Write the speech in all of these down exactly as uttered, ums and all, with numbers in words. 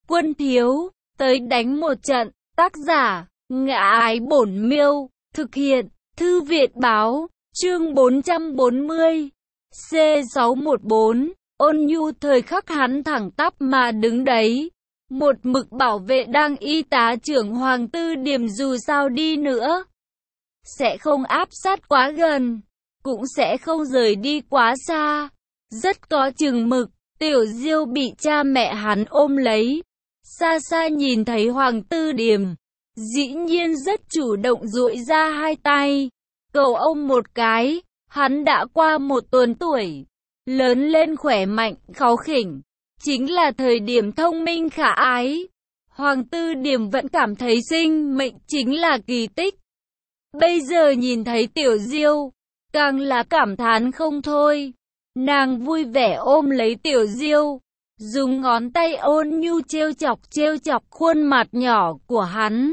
Quân thiếu, tới đánh một trận. Tác giả, Ngã Ái Bổn Miêu. Thực hiện, Thư viện báo. Chương bốn trăm bốn mươi. C sáu một bốn. Ôn nhu thời khắc hắn thẳng tắp mà đứng đấy. Một mực bảo vệ đang y tá trưởng Hoàng Tư Điềm dù sao đi nữa sẽ không áp sát quá gần, cũng sẽ không rời đi quá xa. Rất có chừng mực. Tiểu Diêu bị cha mẹ hắn ôm lấy, xa xa nhìn thấy Hoàng Tư Điềm, dĩ nhiên rất chủ động duỗi ra hai tay, cầu ông một cái. Hắn đã qua một tuần tuổi, lớn lên khỏe mạnh, kháu khỉnh, chính là thời điểm thông minh khả ái. Hoàng Tư Điềm vẫn cảm thấy sinh mệnh chính là kỳ tích. Bây giờ nhìn thấy Tiểu Diêu, càng là cảm thán không thôi. Nàng vui vẻ ôm lấy Tiểu Diêu, dùng ngón tay ôn nhu trêu chọc trêu chọc khuôn mặt nhỏ của hắn.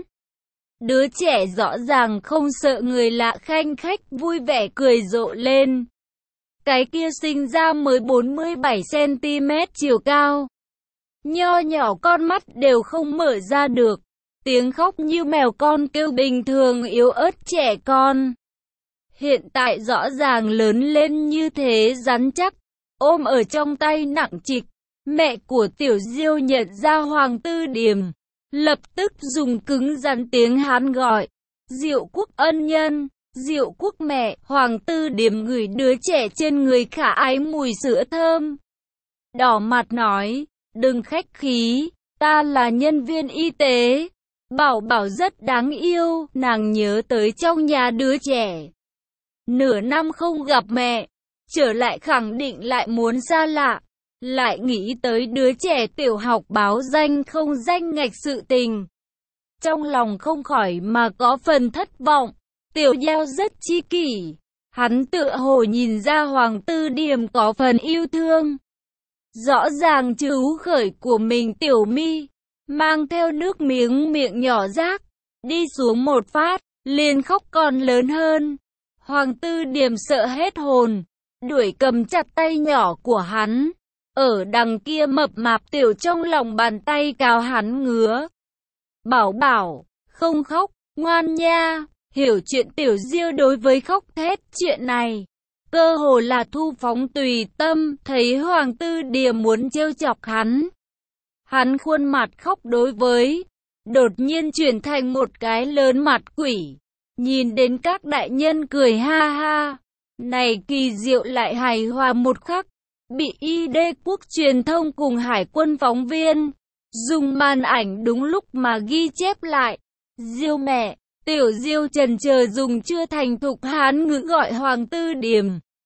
Đứa trẻ rõ ràng không sợ người lạ, khanh khách vui vẻ cười rộ lên. Cái kia sinh ra mới bốn mươi bảy xăng ti mét chiều cao, nho nhỏ con mắt đều không mở ra được, tiếng khóc như mèo con kêu bình thường yếu ớt trẻ con. Hiện tại rõ ràng lớn lên như thế rắn chắc, ôm ở trong tay nặng trịch. Mẹ của Tiểu Diêu nhận ra Hoàng Tư Điềm, lập tức dùng cứng rắn tiếng Hán gọi, Diệu Quốc ân nhân, Diệu Quốc mẹ. Hoàng Tư Điềm ngửi đứa trẻ trên người khả ái mùi sữa thơm, đỏ mặt nói, đừng khách khí, ta là nhân viên y tế. Bảo Bảo rất đáng yêu. Nàng nhớ tới trong nhà đứa trẻ nửa năm không gặp mẹ, trở lại khẳng định lại muốn xa lạ, lại nghĩ tới đứa trẻ tiểu học báo danh không danh ngạch sự tình. Trong lòng không khỏi mà có phần thất vọng. Tiểu Giao rất chi kỷ, hắn tựa hồ nhìn ra Hoàng Tư Điềm có phần yêu thương. Rõ ràng chú khởi của mình Tiểu Mi, mang theo nước miếng miệng nhỏ rác, đi xuống một phát, liền khóc còn lớn hơn. Hoàng Tư Điềm sợ hết hồn, đuổi cầm chặt tay nhỏ của hắn. Ở đằng kia mập mạp tiểu trong lòng bàn tay cào hắn ngứa. Bảo Bảo, không khóc, ngoan nha. Hiểu chuyện Tiểu Diêu đối với khóc thét chuyện này, cơ hồ là thu phóng tùy tâm. Thấy Hoàng Tư Điềm muốn trêu chọc hắn, hắn khuôn mặt khóc đối với, đột nhiên chuyển thành một cái lớn mặt quỷ. Nhìn đến các đại nhân cười ha ha, này kỳ diệu lại hài hòa một khắc, bị i đê quốc truyền thông cùng hải quân phóng viên dùng màn ảnh đúng lúc mà ghi chép lại. Diêu mẹ. Tiểu Diêu chần chờ dùng chưa thành thục Hán ngữ gọi Hoàng Tư Điềm.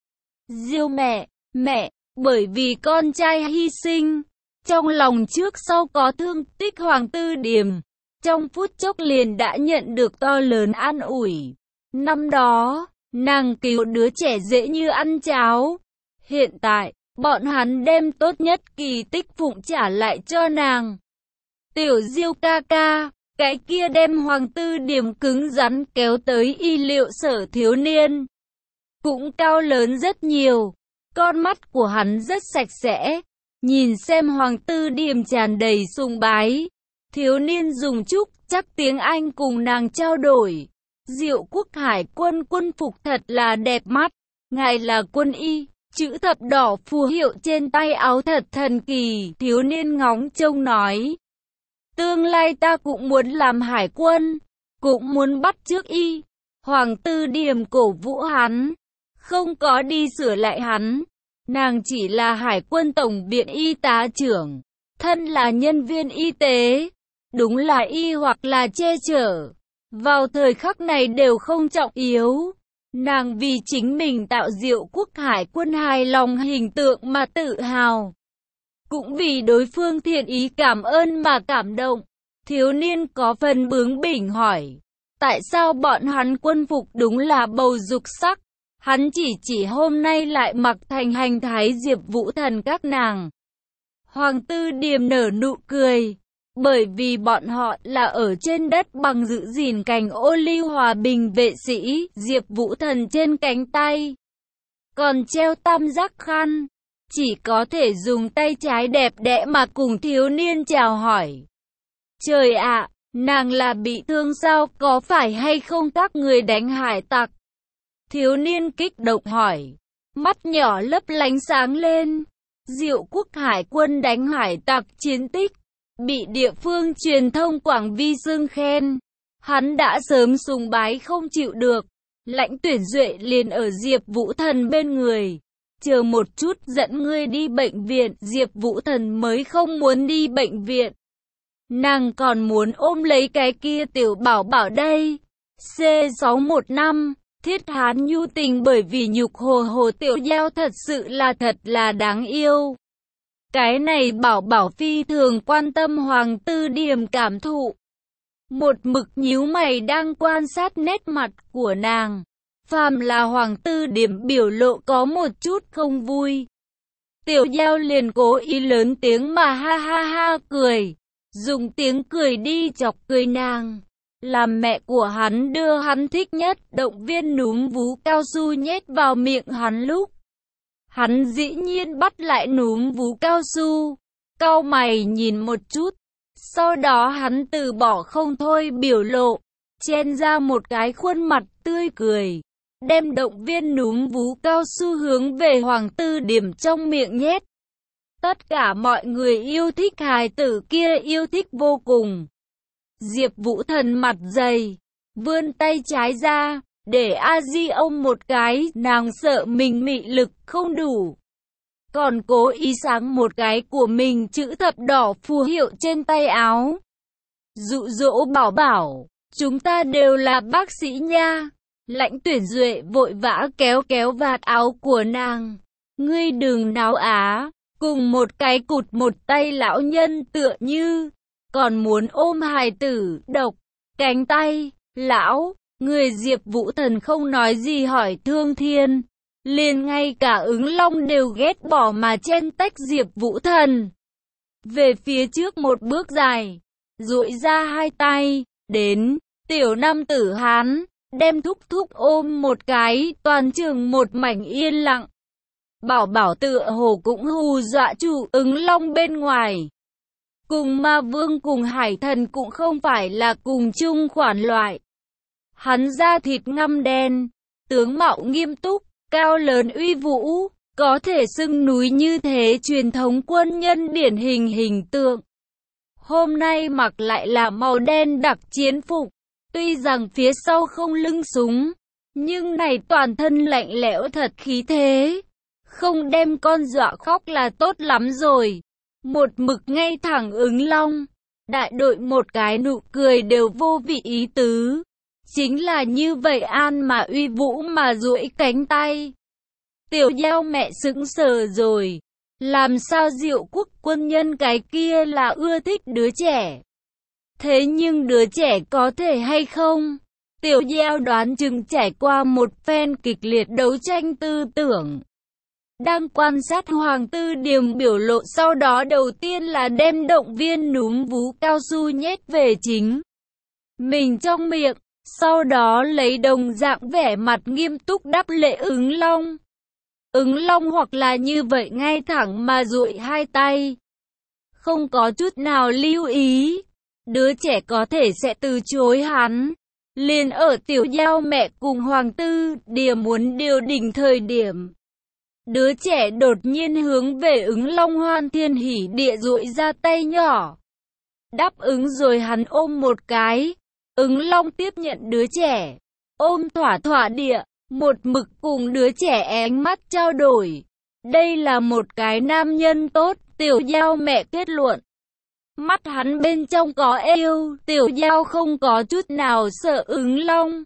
Diêu mẹ, mẹ, bởi vì con trai hy sinh, trong lòng trước sau có thương tích. Hoàng Tư Điềm trong phút chốc liền đã nhận được to lớn an ủi. Năm đó, nàng cứu đứa trẻ dễ như ăn cháo. Hiện tại, bọn hắn đem tốt nhất kỳ tích phụng trả lại cho nàng. Tiểu Diêu ca ca, cái kia đem Hoàng Tư Điềm cứng rắn kéo tới y liệu sở thiếu niên cũng cao lớn rất nhiều. Con mắt của hắn rất sạch sẽ, nhìn xem Hoàng Tư Điềm tràn đầy sùng bái. Thiếu niên dùng chút chắc tiếng Anh cùng nàng trao đổi. Diệu Quốc hải quân quân phục thật là đẹp mắt, ngài là quân y, chữ thập đỏ phù hiệu trên tay áo thật thần kỳ. Thiếu niên ngóng trông nói, tương lai ta cũng muốn làm hải quân, cũng muốn bắt chước y. Hoàng Tư Điềm cổ vũ hắn, không có đi sửa lại hắn. Nàng chỉ là hải quân tổng viện y tá trưởng, thân là nhân viên y tế, đúng là y hoặc là che chở, vào thời khắc này đều không trọng yếu. Nàng vì chính mình tạo Diệu Quốc hải quân hài lòng hình tượng mà tự hào, cũng vì đối phương thiện ý cảm ơn mà cảm động. Thiếu niên có phần bướng bỉnh hỏi, tại sao bọn hắn quân phục đúng là bầu dục sắc, hắn chỉ chỉ hôm nay lại mặc thành hành thái Diệp Vũ Thần các nàng. Hoàng Tư Điềm nở nụ cười, bởi vì bọn họ là ở trên đất bằng giữ gìn cành ô liu hòa bình vệ sĩ Diệp Vũ Thần trên cánh tay, còn treo tam giác khăn. chỉ có thể dùng tay trái đẹp đẽ mà cùng thiếu niên chào hỏi. Trời ạ, nàng là bị thương sao, có phải hay không các người đánh hải tặc? Thiếu niên kích động hỏi, mắt nhỏ lấp lánh sáng lên. Diệu Quốc hải quân đánh hải tặc chiến tích, bị địa phương truyền thông Quảng Vi xưng khen. Hắn đã sớm sùng bái không chịu được. Lãnh Tuyển Duệ liền ở Diệp Vũ Thần bên người. Chờ một chút, dẫn ngươi đi bệnh viện. Diệp Vũ Thần mới không muốn đi bệnh viện. Nàng còn muốn ôm lấy cái kia tiểu bảo bảo đây. C sáu một năm, Thiết Hán nhu tình bởi vì nhục hồ hồ tiểu giao thật sự là thật là đáng yêu. Cái này bảo bảo phi thường quan tâm Hoàng Tư Điểm cảm thụ. Một mực nhíu mày đang quan sát nét mặt của nàng. Phàm là Hoàng Tư Điểm biểu lộ có một chút không vui, tiểu giao liền cố ý lớn tiếng mà ha ha ha cười. Dùng tiếng cười đi chọc cười nàng. Làm mẹ của hắn đưa hắn thích nhất động viên núm vú cao su nhét vào miệng hắn lúc hắn dĩ nhiên bắt lại núm vú cao su, cau mày nhìn một chút. Sau đó hắn từ bỏ không thôi biểu lộ, chen ra một cái khuôn mặt tươi cười, đem động viên núm vú cao su hướng về Hoàng Tư Điểm trong miệng nhét. Tất cả mọi người yêu thích hài tử kia yêu thích vô cùng. Diệp Vũ Thần mặt dày, vươn tay trái ra, để A Di ôm một cái, nàng sợ mình mị lực không đủ. Còn cố ý sáng một cái của mình chữ thập đỏ phù hiệu trên tay áo. Dụ dỗ bảo bảo, chúng ta đều là bác sĩ nha. Lãnh Tuyển Duệ vội vã kéo kéo vạt áo của nàng. Ngươi đừng náo á, cùng một cái cụt một tay lão nhân tựa như, còn muốn ôm hài tử, độc, cánh tay, lão, người Diệp Vũ Thần không nói gì hỏi Thương Thiên. Liền ngay cả Ứng Long đều ghét bỏ mà chen tách Diệp Vũ Thần về phía trước một bước dài, duỗi ra hai tay, đến, tiểu nam tử Hán, đem thúc thúc ôm một cái, toàn trường một mảnh yên lặng. Bảo bảo tựa hồ cũng hù dọa chủ Ứng Long bên ngoài. Cùng Ma Vương cùng Hải Thần cũng không phải là cùng chung khoản loại. Hắn da thịt ngăm đen, tướng mạo nghiêm túc, cao lớn uy vũ, có thể xưng núi như thế, truyền thống quân nhân điển hình hình tượng. Hôm nay mặc lại là màu đen đặc chiến phục, tuy rằng phía sau không lưng súng, nhưng này toàn thân lạnh lẽo thật khí thế, không đem con dọa khóc là tốt lắm rồi. Một mực ngay thẳng Ứng Long, đại đội một cái nụ cười đều vô vị ý tứ. Chính là như vậy an mà uy vũ mà duỗi cánh tay. Tiểu giao mẹ sững sờ rồi. Làm sao Diệu Quốc quân nhân cái kia là ưa thích đứa trẻ? Thế nhưng đứa trẻ có thể hay không? Tiểu giao đoán chừng trải qua một phen kịch liệt đấu tranh tư tưởng. Đang quan sát Hoàng Tư Điểm biểu lộ, sau đó đầu tiên là đem động viên núm vú cao su nhét về chính mình trong miệng. Sau đó lấy đồng dạng vẻ mặt nghiêm túc đáp lễ Ứng Long. Ứng Long hoặc là như vậy ngay thẳng mà duỗi hai tay, không có chút nào lưu ý. Đứa trẻ có thể sẽ từ chối hắn. Liền ở tiểu giao mẹ cùng Hoàng Tư Điểm muốn điều đình thời điểm, đứa trẻ đột nhiên hướng về Ứng Long hoan thiên hỉ địa duỗi ra tay nhỏ. Đáp ứng rồi hắn ôm một cái. Ứng Long tiếp nhận đứa trẻ, ôm thỏa thỏa địa, một mực cùng đứa trẻ ánh mắt trao đổi. Đây là một cái nam nhân tốt, tiểu giao mẹ kết luận. Mắt hắn bên trong có yêu, tiểu giao không có chút nào sợ Ứng Long.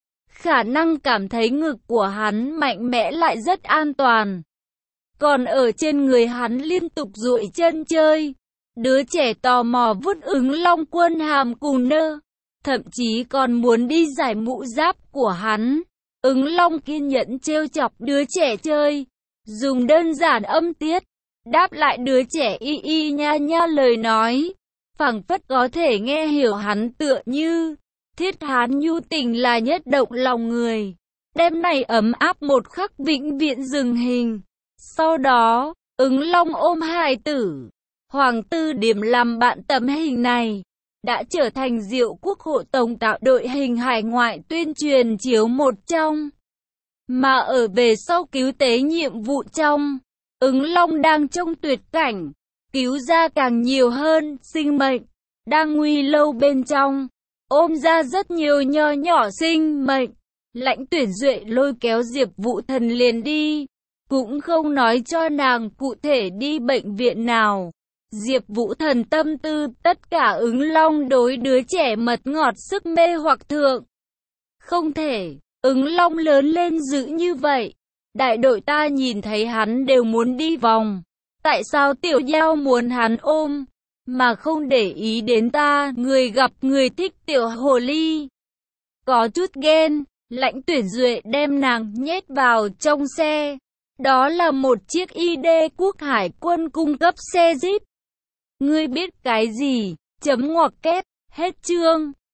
Khả năng cảm thấy ngực của hắn mạnh mẽ lại rất an toàn. Còn ở trên người hắn liên tục duỗi chân chơi. Đứa trẻ tò mò vuốt Ứng Long quân hàm cùng nơ. Thậm chí còn muốn đi giải mũ giáp của hắn. Ứng Long kiên nhẫn trêu chọc đứa trẻ chơi, dùng đơn giản âm tiết đáp lại đứa trẻ y y nha nha lời nói, phảng phất có thể nghe hiểu hắn, tựa như Thiết Hán nhu tình là nhất động lòng người. Đêm này ấm áp một khắc vĩnh viễn dừng hình. Sau đó, Ứng Long ôm hài tử. Hoàng tử Điểm làm bạn tấm hình này. Đã trở thành Diệu Quốc hộ tổng tạo đội hình hải ngoại tuyên truyền chiếu một trong. Mà ở về sau cứu tế nhiệm vụ trong. Ứng Long đang trong tuyệt cảnh. Cứu ra càng nhiều hơn, sinh mệnh. Đang nguy lâu bên trong. Ôm ra rất nhiều nho nhỏ sinh mệnh. Lãnh Tuyển Duệ lôi kéo Diệp Vũ Thần liền đi. Cũng không nói cho nàng cụ thể đi bệnh viện nào. Diệp Vũ Thần tâm tư tất cả Ứng Long đối đứa trẻ mật ngọt sức mê hoặc thượng. Không thể, Ứng Long lớn lên dữ như vậy. Đại đội ta nhìn thấy hắn đều muốn đi vòng. Tại sao Tiểu Giao muốn hắn ôm, mà không để ý đến ta, người gặp người thích tiểu hồ ly. Có chút ghen, Lãnh Tuyển Duệ đem nàng nhét vào trong xe. Đó là một chiếc i đê Quốc Hải quân cung cấp xe Jeep. Ngươi biết cái gì? Chấm ngoặc kép, hết chương.